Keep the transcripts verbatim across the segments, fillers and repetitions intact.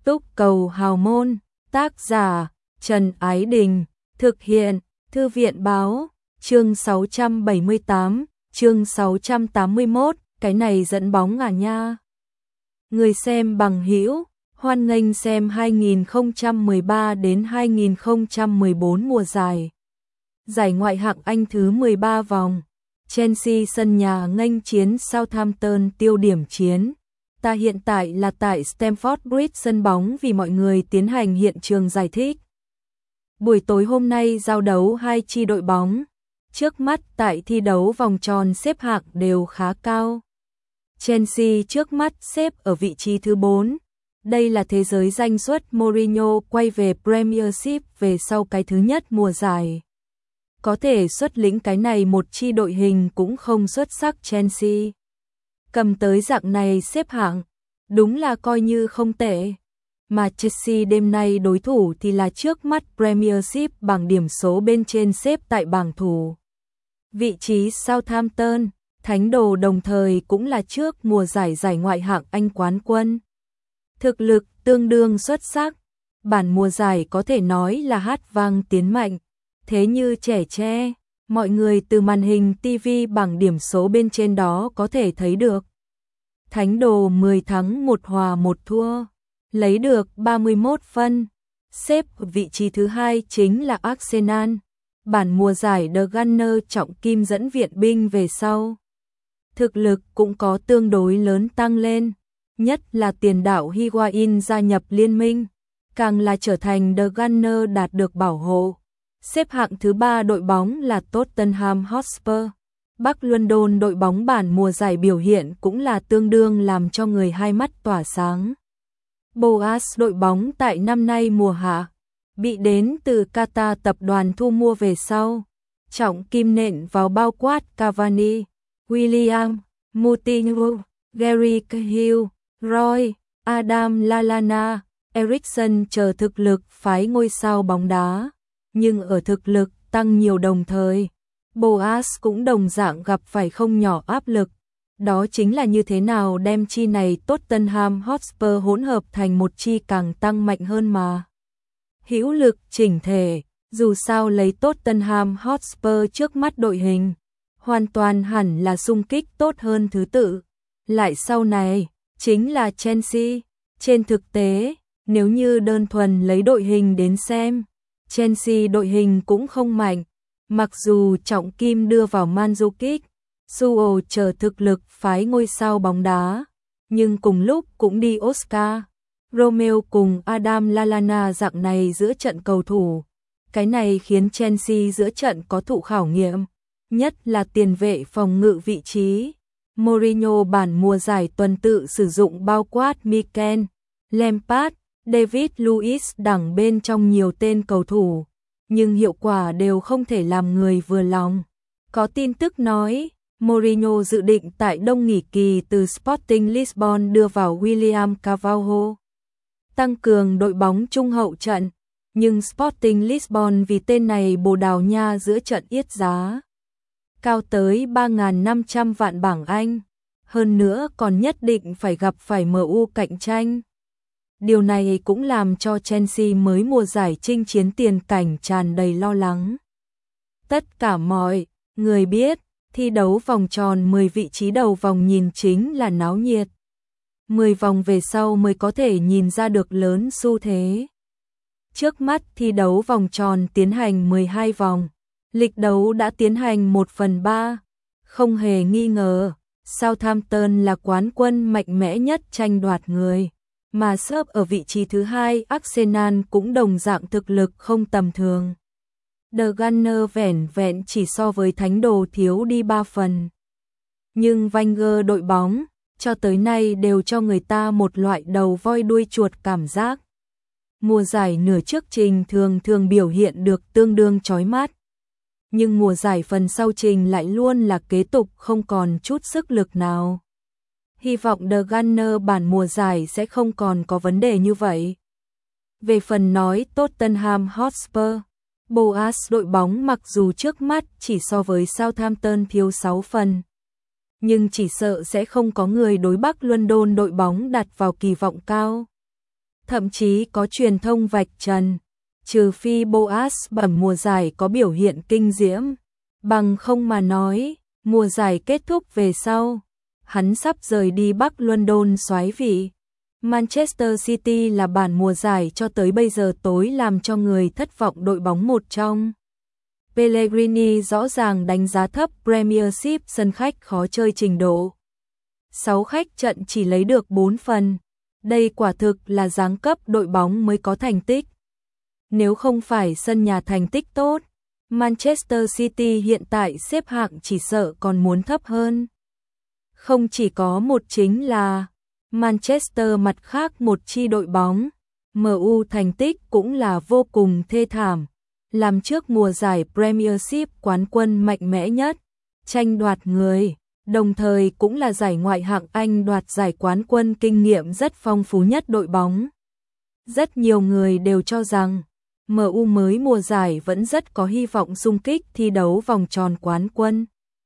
Túc Cầu Hào Môn, tác giả Trần Ái Đình, thực hiện Thư viện Báo, chương sáu trăm bảy mươi tám, chương sáu trăm tám mươi mốt, cái này dẫn bóng à nha. Người xem bằng hữu, hoan nghênh xem hai nghìn không trăm mười ba đến hai nghìn không trăm mười bốn mùa giải. Giải ngoại hạng Anh thứ mười ba vòng, Chelsea sân nhà nghênh chiến Southampton tiêu điểm chiến. Ta hiện tại là tại Stamford Bridge sân bóng vì mọi người tiến hành hiện trường giải thích. Buổi tối hôm nay giao đấu hai chi đội bóng. Trước mắt tại thi đấu vòng tròn xếp hạng đều khá cao. Chelsea trước mắt xếp ở vị trí thứ bốn. Đây là thế giới danh xuất Mourinho quay về Premiership về sau cái thứ nhất mùa giải. Có thể xuất lĩnh cái này một chi đội hình cũng không xuất sắc Chelsea. Cầm tới dạng này xếp hạng, đúng là coi như không tệ. Mà Chelsea đêm nay đối thủ thì là trước mắt Premiership bảng điểm số bên trên xếp tại bảng thủ. Vị trí Southampton, thánh đồ đồng thời cũng là trước mùa giải giải ngoại hạng Anh quán quân. Thực lực tương đương xuất sắc, bản mùa giải có thể nói là hát vang tiến mạnh. Thế như trẻ tre, mọi người từ màn hình ti vi bảng điểm số bên trên đó có thể thấy được. Thánh đồ mười thắng một hòa một thua, lấy được ba mươi mốt phân. Xếp vị trí thứ hai chính là Arsenal. Bản mùa giải The Gunner trọng kim dẫn viện binh về sau. Thực lực cũng có tương đối lớn tăng lên, nhất là tiền đạo Higuain gia nhập liên minh, càng là trở thành The Gunner đạt được bảo hộ. Xếp hạng thứ ba đội bóng là Tottenham Hotspur. Bắc London đội bóng bản mùa giải biểu hiện cũng là tương đương làm cho người hai mắt tỏa sáng. Boas đội bóng tại năm nay mùa hạ, bị đến từ Qatar tập đoàn thu mua về sau. Trọng kim nện vào bao quát Cavani, William, Moutinho, Gary Cahill, Roy, Adam Lallana, Eriksen chờ thực lực phái ngôi sao bóng đá. Nhưng ở thực lực tăng nhiều đồng thời, Boas cũng đồng dạng gặp phải không nhỏ áp lực. Đó chính là như thế nào đem chi này Tottenham Hotspur hỗn hợp thành một chi càng tăng mạnh hơn mà. Hữu lực chỉnh thể, dù sao lấy Tottenham Hotspur trước mắt đội hình, hoàn toàn hẳn là xung kích tốt hơn thứ tự. Lại sau này, chính là Chelsea. Trên thực tế, nếu như đơn thuần lấy đội hình đến xem, Chelsea đội hình cũng không mạnh, mặc dù trọng kim đưa vào Mandzukic, Suo chờ thực lực phái ngôi sao bóng đá, nhưng cùng lúc cũng đi Oscar, Romeo cùng Adam Lallana dạng này giữa trận cầu thủ. Cái này khiến Chelsea giữa trận có thụ khảo nghiệm, nhất là tiền vệ phòng ngự vị trí. Mourinho bản mùa giải tuần tự sử dụng bao quát Mikel, Lampard, David Luiz đẳng bên trong nhiều tên cầu thủ, nhưng hiệu quả đều không thể làm người vừa lòng. Có tin tức nói, Mourinho dự định tại đông nghỉ kỳ từ Sporting Lisbon đưa vào William Carvalho, tăng cường đội bóng trung hậu trận, nhưng Sporting Lisbon vì tên này Bồ Đào Nha giữa trận yết giá cao tới ba nghìn năm trăm vạn bảng Anh, hơn nữa còn nhất định phải gặp phải em u cạnh tranh. Điều này cũng làm cho Chelsea mới mùa giải chinh chiến tiền cảnh tràn đầy lo lắng. Tất cả mọi người biết, thi đấu vòng tròn mười vị trí đầu vòng nhìn chính là náo nhiệt. mười vòng về sau mới có thể nhìn ra được lớn xu thế. Trước mắt thi đấu vòng tròn tiến hành mười hai vòng, lịch đấu đã tiến hành một phần ba. Không hề nghi ngờ, Southampton là quán quân mạnh mẽ nhất tranh đoạt người. Mà xếp ở vị trí thứ hai Arsenal cũng đồng dạng thực lực không tầm thường. The Gunner vẻn vẹn chỉ so với thánh đồ thiếu đi ba phần. Nhưng Wenger đội bóng, cho tới nay đều cho người ta một loại đầu voi đuôi chuột cảm giác. Mùa giải nửa trước trình thường thường biểu hiện được tương đương chói mắt. Nhưng mùa giải phần sau trình lại luôn là kế tục không còn chút sức lực nào. Hy vọng The Gunner bản mùa giải sẽ không còn có vấn đề như vậy. Về phần nói Tottenham Hotspur, Boas đội bóng mặc dù trước mắt chỉ so với Southampton thiếu sáu phần, nhưng chỉ sợ sẽ không có người đối Bắc London đội bóng đặt vào kỳ vọng cao. thậm chí có truyền thông vạch trần, trừ phi Boas bẩm mùa giải có biểu hiện kinh diễm, bằng không mà nói, mùa giải kết thúc về sau, hắn sắp rời đi Bắc London soái vị. Manchester City là bản mùa giải cho tới bây giờ tối làm cho người thất vọng đội bóng một trong. Pellegrini rõ ràng đánh giá thấp Premiership sân khách khó chơi trình độ. sáu khách trận chỉ lấy được bốn phần. Đây quả thực là giáng cấp đội bóng mới có thành tích. Nếu không phải sân nhà thành tích tốt, Manchester City hiện tại xếp hạng chỉ sợ còn muốn thấp hơn. Không chỉ có một chính là Manchester, mặt khác một chi đội bóng, em u thành tích cũng là vô cùng thê thảm. Làm trước mùa giải Premiership quán quân mạnh mẽ nhất, tranh đoạt người, đồng thời cũng là giải ngoại hạng Anh đoạt giải quán quân kinh nghiệm rất phong phú nhất đội bóng. Rất nhiều người đều cho rằng em u mới mùa giải vẫn rất có hy vọng xung kích thi đấu vòng tròn quán quân.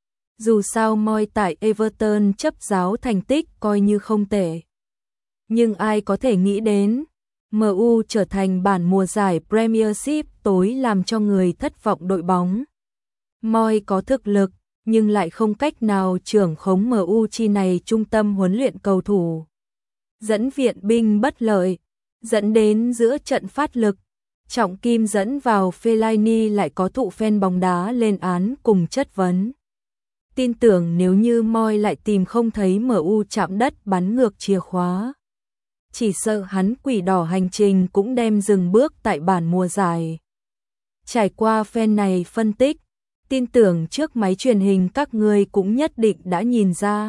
Dù sao Moyes tại Everton chấp giáo thành tích coi như không tệ. Nhưng ai có thể nghĩ đến em u trở thành bản mùa giải Premiership tối làm cho người thất vọng đội bóng. Moyes có thực lực, nhưng lại không cách nào trưởng khống em u chi này trung tâm huấn luyện cầu thủ. Dẫn viện binh bất lợi, dẫn đến giữa trận phát lực, trọng kim dẫn vào Fellaini lại có thụ fan bóng đá lên án cùng chất vấn. Tin tưởng nếu như Moyes lại tìm không thấy em u chạm đất bắn ngược chìa khóa, chỉ sợ hắn quỷ đỏ hành trình cũng đem dừng bước tại bản mùa giải. Trải qua fan này phân tích, tin tưởng trước máy truyền hình các ngươi cũng nhất định đã nhìn ra.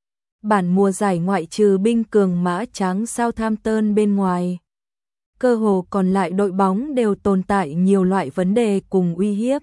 Bản mùa giải ngoại trừ binh cường mã tráng Southampton bên ngoài, cơ hồ còn lại đội bóng đều tồn tại nhiều loại vấn đề cùng uy hiếp.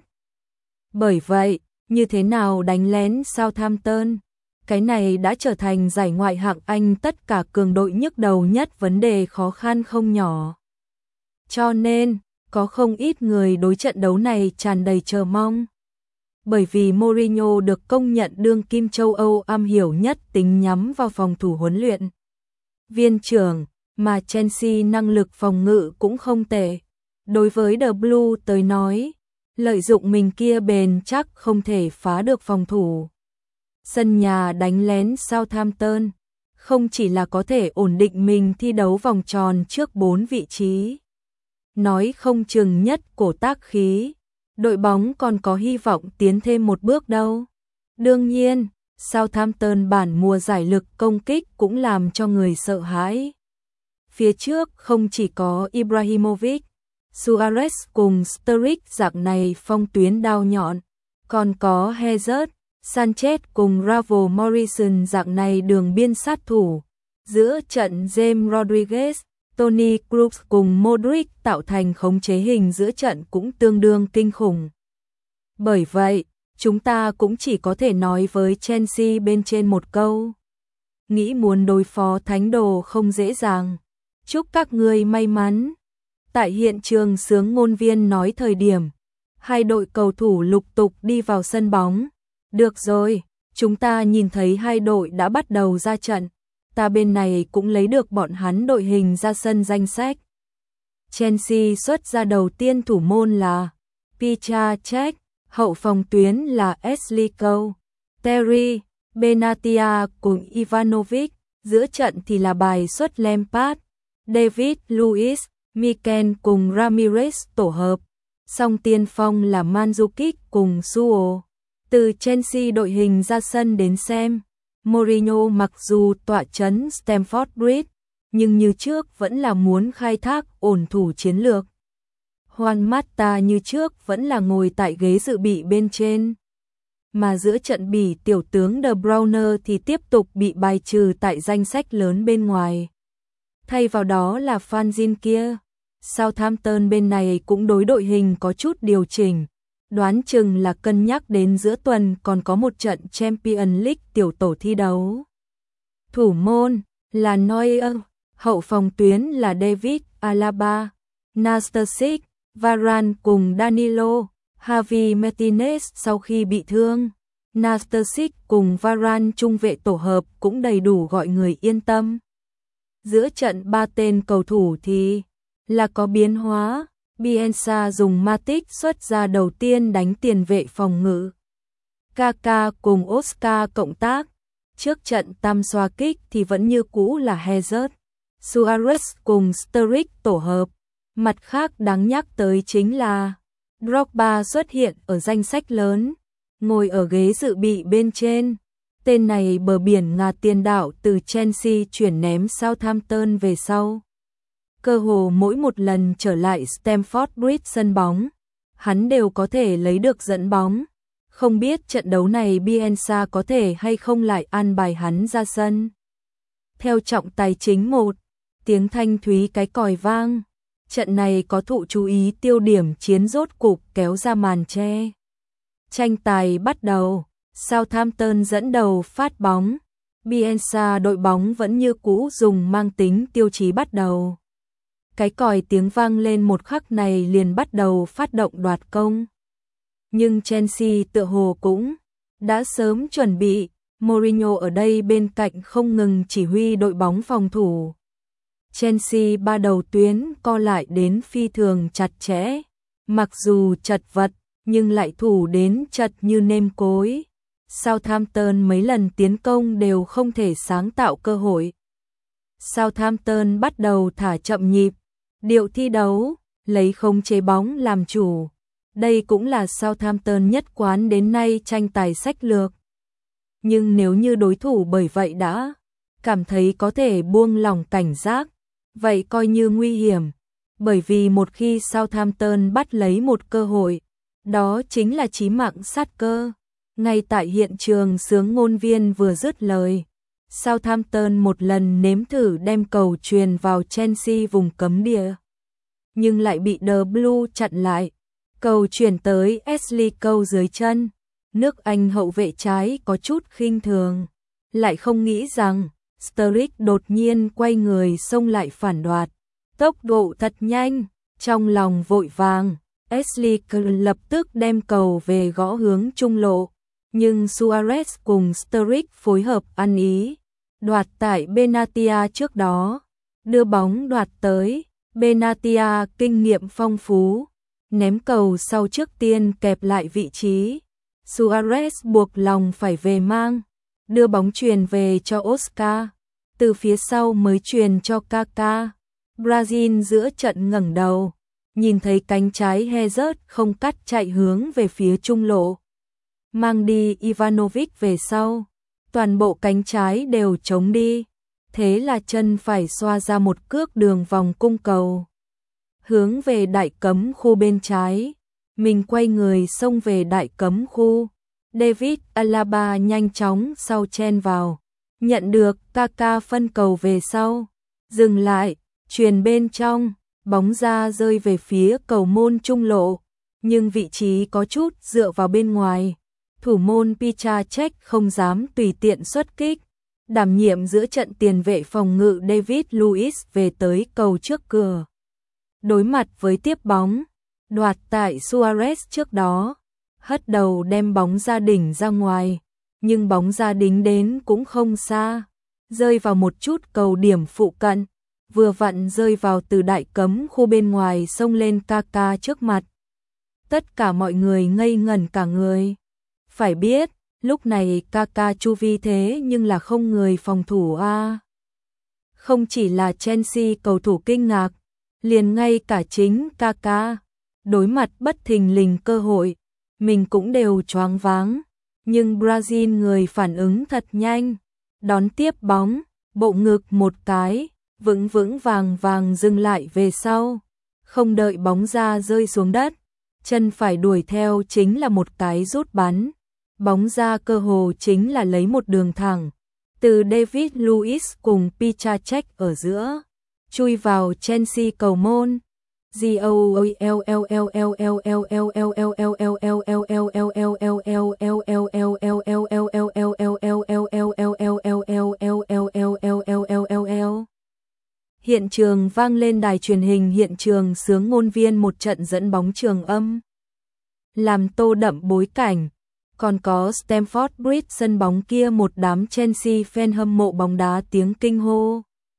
Bởi vậy, như thế nào đánh lén Southampton? Cái này đã trở thành giải ngoại hạng Anh tất cả cường đội nhức đầu nhất, vấn đề khó khăn không nhỏ. Cho nên, có không ít người đối trận đấu này tràn đầy chờ mong. Bởi vì Mourinho được công nhận đương kim châu Âu am hiểu nhất tính nhắm vào phòng thủ huấn luyện viên trưởng, mà Chelsea năng lực phòng ngự cũng không tệ. Đối với The Blue tới nói, lợi dụng mình kia bền chắc không thể phá được phòng thủ. Sân nhà đánh lén Southampton, không chỉ là có thể ổn định mình thi đấu vòng tròn trước bốn vị trí. Nói không chừng nhất cổ tác khí, đội bóng còn có hy vọng tiến thêm một bước đâu. Đương nhiên, Southampton bản mùa giải lực công kích cũng làm cho người sợ hãi. Phía trước không chỉ có Ibrahimovic, Suarez cùng Sturridge dạng này phong tuyến đao nhọn, còn có Hazard, Sanchez cùng Ravel Morrison dạng này đường biên sát thủ. Giữa trận James Rodriguez, Toni Kroos cùng Modric tạo thành khống chế hình giữa trận cũng tương đương kinh khủng. Bởi vậy, chúng ta cũng chỉ có thể nói với Chelsea bên trên một câu. Nghĩ muốn đối phó thánh đồ không dễ dàng. Chúc các ngươi may mắn. Tại hiện trường sướng ngôn viên nói thời điểm, hai đội cầu thủ lục tục đi vào sân bóng. Được rồi, chúng ta nhìn thấy hai đội đã bắt đầu ra trận. Ta bên này cũng lấy được bọn hắn đội hình ra sân danh sách. Chelsea xuất ra đầu tiên thủ môn là Petr Cech, hậu phòng tuyến là Ashley Cole, Terry, Benatia cùng Ivanovic, giữa trận thì là bài xuất Lampard, David Luiz, Mikel cùng Ramirez tổ hợp. Song tiên phong là Mandzukic cùng Suo. Từ Chelsea đội hình ra sân đến xem, Mourinho mặc dù tọa trấn Stamford Bridge, nhưng như trước vẫn là muốn khai thác ổn thủ chiến lược. Juan Mata như trước vẫn là ngồi tại ghế dự bị bên trên. Mà giữa trận Bỉ tiểu tướng De Bruyne thì tiếp tục bị bài trừ tại danh sách lớn bên ngoài. Thay vào đó là Fanzin kia. Southampton bên này cũng đối đội hình có chút điều chỉnh. Đoán chừng là cân nhắc đến giữa tuần còn có một trận Champions League tiểu tổ thi đấu. Thủ môn là Neuer, hậu phòng tuyến là David Alaba, Nastasic, Varane cùng Danilo, Javi Martinez sau khi bị thương. Nastasic cùng Varane trung vệ tổ hợp cũng đầy đủ gọi người yên tâm. Giữa trận ba tên cầu thủ thì là có biến hóa. Bielsa dùng Matic xuất ra đầu tiên đánh tiền vệ phòng ngự. Kaká cùng Oscar cộng tác. Trước trận tam xoa kích thì vẫn như cũ là Hazard, Suarez cùng Sturridge tổ hợp. Mặt khác đáng nhắc tới chính là Drogba xuất hiện ở danh sách lớn, ngồi ở ghế dự bị bên trên. Tên này bờ biển ngà tiền đạo từ Chelsea chuyển ném Southampton về sau. Cơ hồ mỗi một lần trở lại Stamford Bridge sân bóng, hắn đều có thể lấy được dẫn bóng. Không biết trận đấu này Bielsa có thể hay không lại an bài hắn ra sân. Theo trọng tài chính một, tiếng thanh thúy cái còi vang. Trận này có thụ chú ý tiêu điểm chiến rốt cục kéo ra màn che. Tranh tài bắt đầu, Southampton dẫn đầu phát bóng. Bielsa đội bóng vẫn như cũ dùng mang tính tiêu chí bắt đầu. Cái còi tiếng vang lên một khắc này liền bắt đầu phát động đoạt công. Nhưng Chelsea tựa hồ cũng đã sớm chuẩn bị. Mourinho ở đây bên cạnh không ngừng chỉ huy đội bóng phòng thủ. Chelsea ba đầu tuyến co lại đến phi thường chặt chẽ. Mặc dù chật vật, nhưng lại thủ đến chật như nêm cối. Southampton mấy lần tiến công đều không thể sáng tạo cơ hội. Southampton bắt đầu thả chậm nhịp, điệu thi đấu, lấy không chế bóng làm chủ. Đây cũng là Southampton nhất quán đến nay tranh tài sách lược. Nhưng nếu như đối thủ bởi vậy đã cảm thấy có thể buông lỏng cảnh giác, vậy coi như nguy hiểm. Bởi vì một khi Southampton bắt lấy một cơ hội, đó chính là chí mạng sát cơ. Ngay tại hiện trường sướng ngôn viên vừa dứt lời, Southampton một lần nếm thử đem cầu truyền vào Chelsea vùng cấm địa, nhưng lại bị The Blue chặn lại. Cầu chuyển tới Ashley Cole dưới chân. Nước Anh hậu vệ trái có chút khinh thường, lại không nghĩ rằng Sturridge đột nhiên quay người xông lại phản đoạt. Tốc độ thật nhanh, trong lòng vội vàng, Ashley Cole lập tức đem cầu về gõ hướng trung lộ. Nhưng Suarez cùng Sturridge phối hợp ăn ý, đoạt tại Benatia trước đó, đưa bóng đoạt tới. Benatia kinh nghiệm phong phú, ném cầu sau trước tiên kẹp lại vị trí. Suarez buộc lòng phải về mang, đưa bóng truyền về cho Oscar, từ phía sau mới truyền cho Kaká. Brazil giữa trận ngẩng đầu, nhìn thấy cánh trái Hazard không cắt chạy hướng về phía trung lộ, mang đi Ivanovic về sau, toàn bộ cánh trái đều trống đi. Thế là chân phải xoa ra một cước đường vòng cung cầu, hướng về đại cấm khu bên trái. Mình quay người xông về đại cấm khu. David Alaba nhanh chóng sau chen vào, nhận được. Kaká phân cầu về sau, dừng lại, truyền bên trong, bóng ra rơi về phía cầu môn trung lộ, nhưng vị trí có chút dựa vào bên ngoài. Thủ môn Piszczek không dám tùy tiện xuất kích. Đảm nhiệm giữa trận tiền vệ phòng ngự David Luiz về tới cầu trước cửa, đối mặt với tiếp bóng, đoạt tại Suarez trước đó, hất đầu đem bóng ra đỉnh ra ngoài, nhưng bóng ra đính đến cũng không xa, rơi vào một chút cầu điểm phụ cận, vừa vặn rơi vào từ đại cấm khu bên ngoài xông lên Kaká trước mặt. Tất cả mọi người ngây ngẩn cả người. Phải biết, lúc này Kaká chu vi thế nhưng là không người phòng thủ a. À. Không chỉ là Chelsea cầu thủ kinh ngạc, liền ngay cả chính Kaká, đối mặt bất thình lình cơ hội, mình cũng đều choáng váng. Nhưng Brazil người phản ứng thật nhanh, đón tiếp bóng, bộ ngực một cái, vững vững vàng vàng dừng lại về sau, không đợi bóng ra rơi xuống đất, chân phải đuổi theo chính là một cái rút bắn. Bóng ra cơ hồ chính là lấy một đường thẳng, từ David Luiz cùng Piszczek ở giữa, chui vào Chelsea cầu môn. Hiện trường vang lên đài truyền hình hiện trường sướng ngôn viên một trận dẫn bóng trường âm, làm tô đậm bối cảnh. Còn có Stamford Bridge sân bóng kia một đám Chelsea fan hâm mộ bóng đá tiếng kinh hô.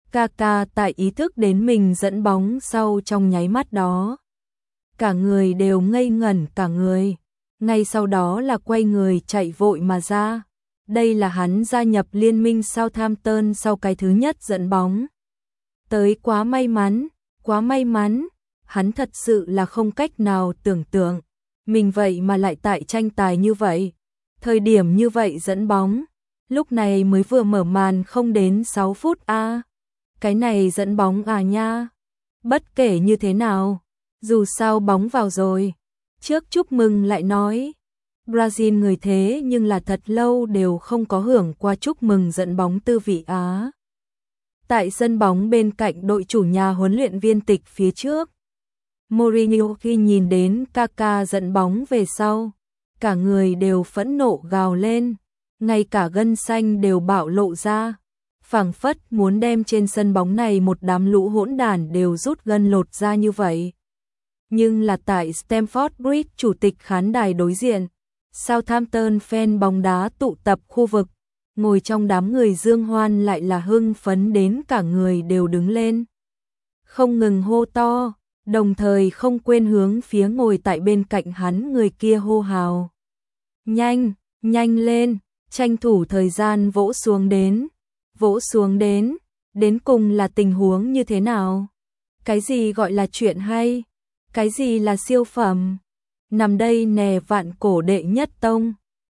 Kaka tại ý thức đến mình dẫn bóng sau trong nháy mắt đó. Cả người đều ngây ngẩn cả người. Ngay sau đó là quay người chạy vội mà ra. Đây là hắn gia nhập liên minh Southampton sau cái thứ nhất dẫn bóng. Tới quá may mắn, quá may mắn. Hắn thật sự là không cách nào tưởng tượng. Mình vậy mà lại tại tranh tài như vậy. Thời điểm như vậy dẫn bóng. Lúc này mới vừa mở màn không đến sáu phút a à. Cái này dẫn bóng à nha. Bất kể như thế nào, dù sao bóng vào rồi. Trước chúc mừng lại nói. Brazil người thế nhưng là thật lâu đều không có hưởng qua chúc mừng dẫn bóng tư vị Á. Tại sân bóng bên cạnh đội chủ nhà huấn luyện viên tịch phía trước. Mourinho khi nhìn đến Kaka dẫn bóng về sau, cả người đều phẫn nộ gào lên, ngay cả gân xanh đều bạo lộ ra, phảng phất muốn đem trên sân bóng này một đám lũ hỗn đản đều rút gân lột ra như vậy. Nhưng là tại Stamford Bridge, chủ tịch khán đài đối diện, Southampton fan bóng đá tụ tập khu vực, ngồi trong đám người dương hoan lại là hưng phấn đến cả người đều đứng lên, không ngừng hô to, đồng thời không quên hướng phía ngồi tại bên cạnh hắn người kia hô hào. Nhanh, nhanh lên, tranh thủ thời gian vỗ xuống đến, vỗ xuống đến, đến cùng là tình huống như thế nào? Cái gì gọi là chuyện hay? Cái gì là siêu phẩm? Nằm đây nè vạn cổ đệ nhất tông.